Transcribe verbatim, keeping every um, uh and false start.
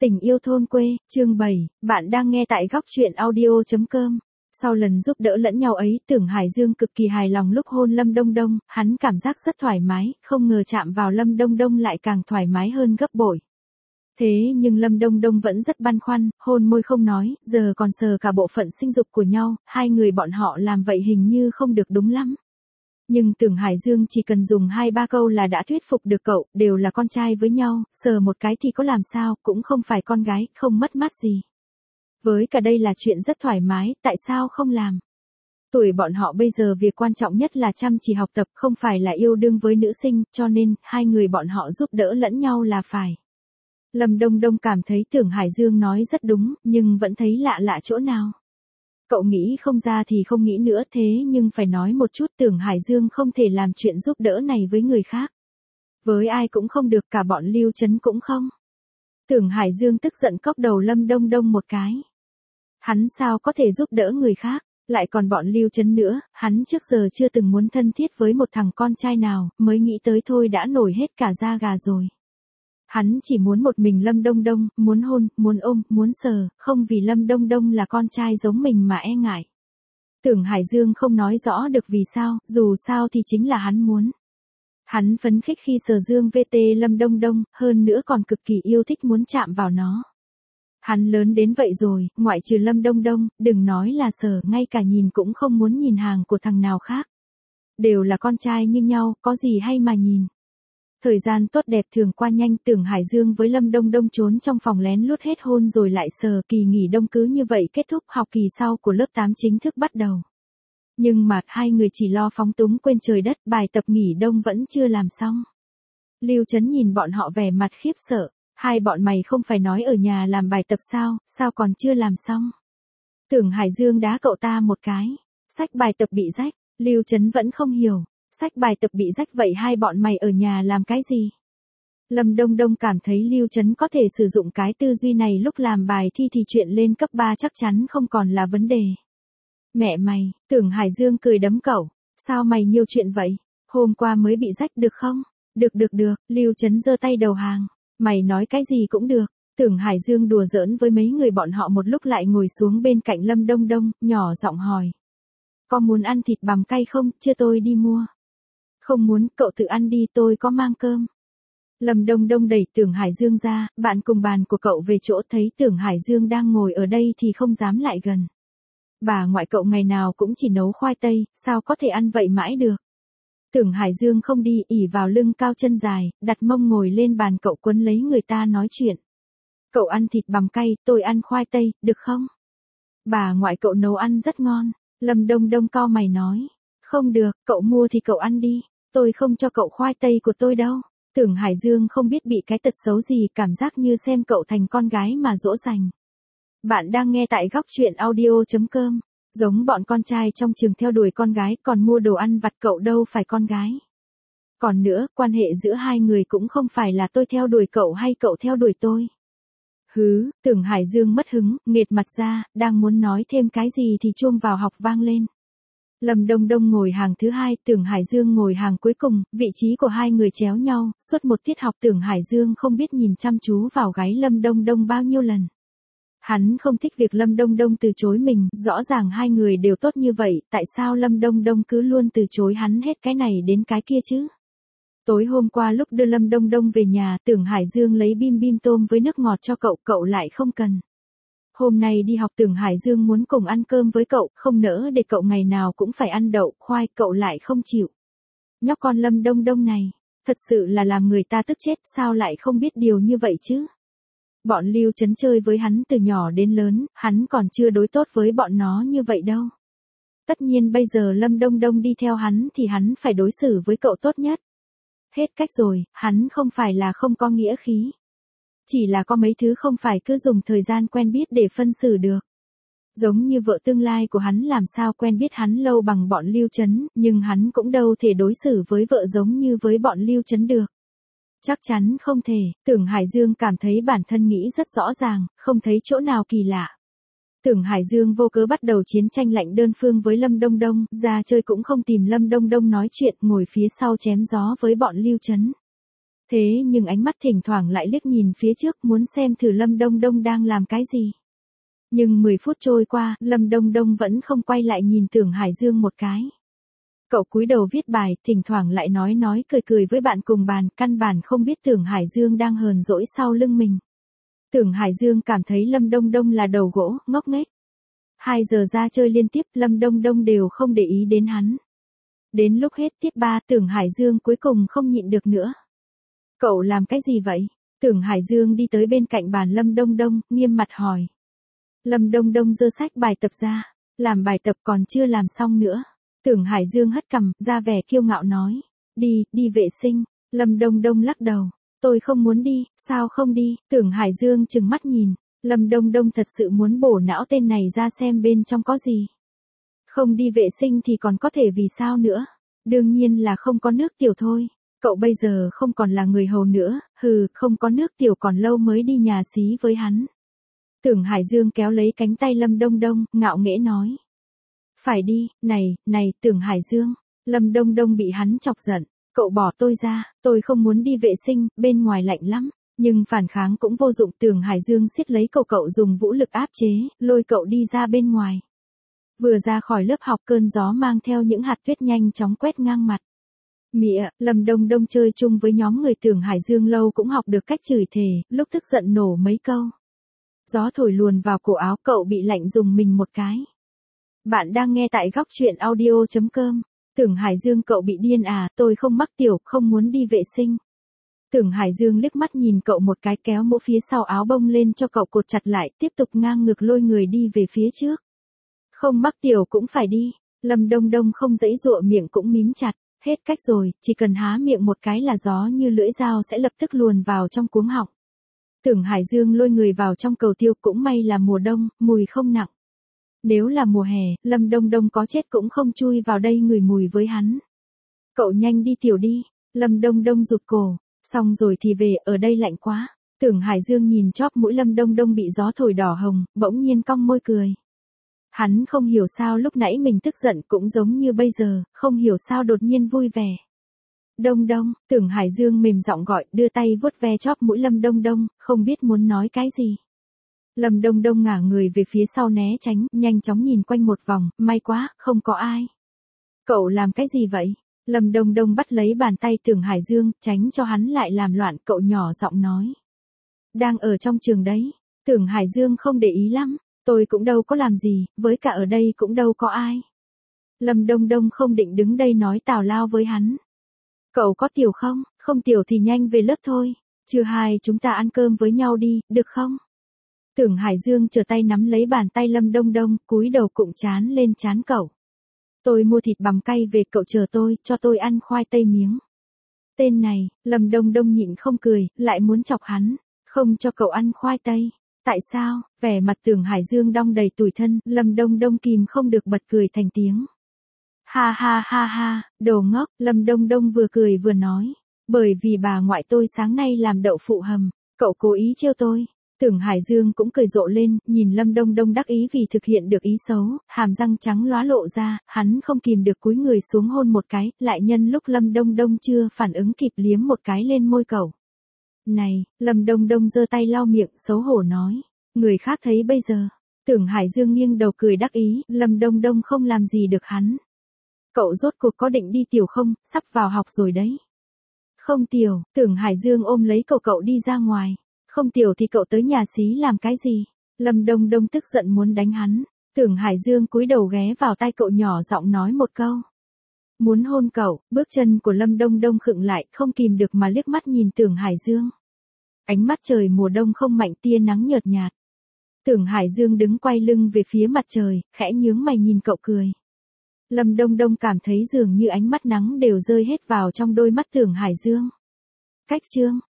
Tình yêu thôn quê, chương bảy, bạn đang nghe tại góc truyện audio.com. Sau lần giúp đỡ lẫn nhau ấy, Tưởng Hải Dương cực kỳ hài lòng lúc hôn Lâm Đông Đông, hắn cảm giác rất thoải mái, không ngờ chạm vào Lâm Đông Đông lại càng thoải mái hơn gấp bội. Thế nhưng Lâm Đông Đông vẫn rất băn khoăn, hôn môi không nói, giờ còn sờ cả bộ phận sinh dục của nhau, hai người bọn họ làm vậy hình như không được đúng lắm. Nhưng Tưởng Hải Dương chỉ cần dùng hai ba câu là đã thuyết phục được cậu, đều là con trai với nhau, sờ một cái thì có làm sao, cũng không phải con gái, không mất mát gì. Với cả đây là chuyện rất thoải mái, tại sao không làm? Tuổi bọn họ bây giờ việc quan trọng nhất là chăm chỉ học tập, không phải là yêu đương với nữ sinh, cho nên, hai người bọn họ giúp đỡ lẫn nhau là phải. Lâm Đông Đông cảm thấy Tưởng Hải Dương nói rất đúng, nhưng vẫn thấy lạ lạ chỗ nào. Cậu nghĩ không ra thì không nghĩ nữa, thế nhưng phải nói một chút, Tưởng Hải Dương không thể làm chuyện giúp đỡ này với người khác. Với ai cũng không được, cả bọn Lưu Trấn cũng không. Tưởng Hải Dương tức giận cốc đầu Lâm Đông Đông một cái. Hắn sao có thể giúp đỡ người khác, lại còn bọn Lưu Trấn nữa, hắn trước giờ chưa từng muốn thân thiết với một thằng con trai nào, mới nghĩ tới thôi đã nổi hết cả da gà rồi. Hắn chỉ muốn một mình Lâm Đông Đông, muốn hôn, muốn ôm, muốn sờ, không vì Lâm Đông Đông là con trai giống mình mà e ngại. Tưởng Hải Dương không nói rõ được vì sao, dù sao thì chính là hắn muốn. Hắn phấn khích khi sờ dương vê tê Lâm Đông Đông, hơn nữa còn cực kỳ yêu thích muốn chạm vào nó. Hắn lớn đến vậy rồi, ngoại trừ Lâm Đông Đông, đừng nói là sờ, ngay cả nhìn cũng không muốn nhìn hàng của thằng nào khác. Đều là con trai như nhau, có gì hay mà nhìn. Thời gian tốt đẹp thường qua nhanh, Tưởng Hải Dương với Lâm Đông Đông trốn trong phòng lén lút hết hôn rồi lại sờ, kỳ nghỉ đông cứ như vậy kết thúc, học kỳ sau của lớp tám chính thức bắt đầu. Nhưng mà hai người chỉ lo phóng túng quên trời đất, bài tập nghỉ đông vẫn chưa làm xong. Lưu Trấn nhìn bọn họ vẻ mặt khiếp sợ, hai bọn mày không phải nói ở nhà làm bài tập sao, sao còn chưa làm xong. Tưởng Hải Dương đá cậu ta một cái, sách bài tập bị rách, Lưu Trấn vẫn không hiểu. Sách bài tập bị rách vậy hai bọn mày ở nhà làm cái gì? Lâm Đông Đông cảm thấy Lưu Trấn có thể sử dụng cái tư duy này lúc làm bài thi thì chuyện lên cấp ba chắc chắn không còn là vấn đề. Mẹ mày, Tưởng Hải Dương cười đấm cậu, sao mày nhiều chuyện vậy? Hôm qua mới bị rách được không? Được được được, Lưu Trấn giơ tay đầu hàng, mày nói cái gì cũng được. Tưởng Hải Dương đùa giỡn với mấy người bọn họ một lúc lại ngồi xuống bên cạnh Lâm Đông Đông, nhỏ giọng hỏi. Có muốn ăn thịt bằm cay không, chưa tôi đi mua. Không muốn, cậu tự ăn đi, tôi có mang cơm. Lâm Đông Đông đẩy Tưởng Hải Dương ra, bạn cùng bàn của cậu về chỗ thấy Tưởng Hải Dương đang ngồi ở đây thì không dám lại gần. Bà ngoại cậu ngày nào cũng chỉ nấu khoai tây, sao có thể ăn vậy mãi được. Tưởng Hải Dương không đi, ỉ vào lưng cao chân dài, đặt mông ngồi lên bàn cậu quấn lấy người ta nói chuyện. Cậu ăn thịt bằm cay, tôi ăn khoai tây, được không? Bà ngoại cậu nấu ăn rất ngon. Lâm Đông Đông cau mày nói. Không được, cậu mua thì cậu ăn đi. Tôi không cho cậu khoai tây của tôi đâu. Tưởng Hải Dương không biết bị cái tật xấu gì, cảm giác như xem cậu thành con gái mà dỗ dành. Bạn đang nghe tại góc truyện audio.com. Giống bọn con trai trong trường theo đuổi con gái còn mua đồ ăn vặt, cậu đâu phải con gái. Còn nữa, quan hệ giữa hai người cũng không phải là tôi theo đuổi cậu hay cậu theo đuổi tôi. Hứ, Tưởng Hải Dương mất hứng, nghệt mặt ra, đang muốn nói thêm cái gì thì chuông vào học vang lên. Lâm Đông Đông ngồi hàng thứ hai, Tưởng Hải Dương ngồi hàng cuối cùng, vị trí của hai người chéo nhau, suốt một tiết học Tưởng Hải Dương không biết nhìn chăm chú vào gáy Lâm Đông Đông bao nhiêu lần. Hắn không thích việc Lâm Đông Đông từ chối mình, rõ ràng hai người đều tốt như vậy, tại sao Lâm Đông Đông cứ luôn từ chối hắn hết cái này đến cái kia chứ? Tối hôm qua lúc đưa Lâm Đông Đông về nhà, Tưởng Hải Dương lấy bim bim tôm với nước ngọt cho cậu, cậu lại không cần. Hôm nay đi học Tưởng Hải Dương muốn cùng ăn cơm với cậu, không nỡ để cậu ngày nào cũng phải ăn đậu, khoai, cậu lại không chịu. Nhóc con Lâm Đông Đông này, thật sự là làm người ta tức chết, sao lại không biết điều như vậy chứ? Bọn Lưu Trấn chơi với hắn từ nhỏ đến lớn, hắn còn chưa đối tốt với bọn nó như vậy đâu. Tất nhiên bây giờ Lâm Đông Đông đi theo hắn thì hắn phải đối xử với cậu tốt nhất. Hết cách rồi, hắn không phải là không có nghĩa khí. Chỉ là có mấy thứ không phải cứ dùng thời gian quen biết để phân xử được. Giống như vợ tương lai của hắn làm sao quen biết hắn lâu bằng bọn Lưu Trấn, nhưng hắn cũng đâu thể đối xử với vợ giống như với bọn Lưu Trấn được. Chắc chắn không thể, Tưởng Hải Dương cảm thấy bản thân nghĩ rất rõ ràng, không thấy chỗ nào kỳ lạ. Tưởng Hải Dương vô cớ bắt đầu chiến tranh lạnh đơn phương với Lâm Đông Đông, ra chơi cũng không tìm Lâm Đông Đông nói chuyện, ngồi phía sau chém gió với bọn Lưu Trấn. Thế nhưng ánh mắt thỉnh thoảng lại liếc nhìn phía trước muốn xem thử Lâm Đông Đông đang làm cái gì. Nhưng mười phút trôi qua, Lâm Đông Đông vẫn không quay lại nhìn Tưởng Hải Dương một cái. Cậu cúi đầu viết bài, thỉnh thoảng lại nói nói cười cười với bạn cùng bàn, căn bản không biết Tưởng Hải Dương đang hờn dỗi sau lưng mình. Tưởng Hải Dương cảm thấy Lâm Đông Đông là đầu gỗ, ngốc nghếch. Hai giờ ra chơi liên tiếp, Lâm Đông Đông đều không để ý đến hắn. Đến lúc hết tiết ba, Tưởng Hải Dương cuối cùng không nhịn được nữa. Cậu làm cái gì vậy? Tưởng Hải Dương đi tới bên cạnh bàn Lâm Đông Đông, nghiêm mặt hỏi. Lâm Đông Đông giơ sách bài tập ra, làm bài tập còn chưa làm xong nữa. Tưởng Hải Dương hất cằm, ra vẻ kiêu ngạo nói. Đi, đi vệ sinh. Lâm Đông Đông lắc đầu. Tôi không muốn đi, sao không đi? Tưởng Hải Dương trừng mắt nhìn. Lâm Đông Đông thật sự muốn bổ não tên này ra xem bên trong có gì. Không đi vệ sinh thì còn có thể vì sao nữa? Đương nhiên là không có nước tiểu thôi. Cậu bây giờ không còn là người hầu nữa, hừ, không có nước tiểu còn lâu mới đi nhà xí với hắn. Tưởng Hải Dương kéo lấy cánh tay Lâm Đông Đông, ngạo nghễ nói. Phải đi, này, này, Tưởng Hải Dương. Lâm Đông Đông bị hắn chọc giận. Cậu bỏ tôi ra, tôi không muốn đi vệ sinh, bên ngoài lạnh lắm. Nhưng phản kháng cũng vô dụng. Tưởng Hải Dương siết lấy cậu cậu dùng vũ lực áp chế, lôi cậu đi ra bên ngoài. Vừa ra khỏi lớp học cơn gió mang theo những hạt tuyết nhanh chóng quét ngang mặt. Mịa, Lâm Đông Đông chơi chung với nhóm người Tưởng Hải Dương lâu cũng học được cách chửi thề, lúc tức giận nổ mấy câu. Gió thổi luồn vào cổ áo cậu bị lạnh rùng mình một cái. Bạn đang nghe tại góc truyện audio chấm com. Tưởng Hải Dương cậu bị điên à, tôi không mắc tiểu, không muốn đi vệ sinh. Tưởng Hải Dương liếc mắt nhìn cậu một cái kéo mũ phía sau áo bông lên cho cậu cột chặt lại, tiếp tục ngang ngược lôi người đi về phía trước. Không mắc tiểu cũng phải đi. Lâm Đông Đông không giãy giụa miệng cũng mím chặt. Hết cách rồi, chỉ cần há miệng một cái là gió như lưỡi dao sẽ lập tức luồn vào trong cuống họng. Tưởng Hải Dương lôi người vào trong cầu tiêu, cũng may là mùa đông, mùi không nặng. Nếu là mùa hè, Lâm Đông Đông có chết cũng không chui vào đây ngửi mùi với hắn. Cậu nhanh đi tiểu đi. Lâm Đông Đông rụt cổ. Xong rồi thì về, ở đây lạnh quá. Tưởng Hải Dương nhìn chóp mũi Lâm Đông Đông bị gió thổi đỏ hồng, bỗng nhiên cong môi cười. Hắn không hiểu sao lúc nãy mình tức giận cũng giống như bây giờ, không hiểu sao đột nhiên vui vẻ. Đông Đông, Tưởng Hải Dương mềm giọng gọi, đưa tay vuốt ve chóp mũi Lâm Đông Đông, không biết muốn nói cái gì. Lâm Đông Đông ngả người về phía sau né tránh, nhanh chóng nhìn quanh một vòng, may quá, không có ai. Cậu làm cái gì vậy? Lâm Đông Đông bắt lấy bàn tay Tưởng Hải Dương, tránh cho hắn lại làm loạn, cậu nhỏ giọng nói. Đang ở trong trường đấy. Tưởng Hải Dương không để ý lắm. Tôi cũng đâu có làm gì, với cả ở đây cũng đâu có ai. Lâm Đông Đông không định đứng đây nói tào lao với hắn. Cậu có tiểu không? Không tiểu thì nhanh về lớp thôi. Trưa hai chúng ta ăn cơm với nhau đi, được không? Tưởng Hải Dương trở tay nắm lấy bàn tay Lâm Đông Đông, cúi đầu cụm chán lên chán cậu. Tôi mua thịt bằm cay về, cậu chờ tôi, cho tôi ăn khoai tây miếng. Tên này, Lâm Đông Đông nhịn không cười, lại muốn chọc hắn. Không cho cậu ăn khoai tây. Tại sao? Vẻ mặt Tưởng Hải Dương đong đầy tủi thân, Lâm Đông Đông kìm không được bật cười thành tiếng. Ha ha ha ha, đồ ngốc, Lâm Đông Đông vừa cười vừa nói. Bởi vì bà ngoại tôi sáng nay làm đậu phụ hầm, cậu cố ý trêu tôi. Tưởng Hải Dương cũng cười rộ lên, nhìn Lâm Đông Đông đắc ý vì thực hiện được ý xấu, hàm răng trắng lóa lộ ra, hắn không kìm được cúi người xuống hôn một cái, lại nhân lúc Lâm Đông Đông chưa phản ứng kịp liếm một cái lên môi cậu. Này, Lâm Đông Đông giơ tay lau miệng, xấu hổ nói. Người khác thấy bây giờ. Tưởng Hải Dương nghiêng đầu cười đắc ý, Lâm Đông Đông không làm gì được hắn. Cậu rốt cuộc có định đi tiểu không, sắp vào học rồi đấy. Không tiểu, Tưởng Hải Dương ôm lấy cậu cậu đi ra ngoài. Không tiểu thì cậu tới nhà xí làm cái gì? Lâm Đông Đông tức giận muốn đánh hắn. Tưởng Hải Dương cúi đầu ghé vào tai cậu nhỏ giọng nói một câu. Muốn hôn cậu, bước chân của Lâm Đông Đông khựng lại, không kìm được mà liếc mắt nhìn Tưởng Hải Dương. Ánh mắt trời mùa đông không mạnh, tia nắng nhợt nhạt. Tưởng Hải Dương đứng quay lưng về phía mặt trời, khẽ nhướng mày nhìn cậu cười. Lâm Đông Đông cảm thấy dường như ánh mắt nắng đều rơi hết vào trong đôi mắt Tưởng Hải Dương. Cách chương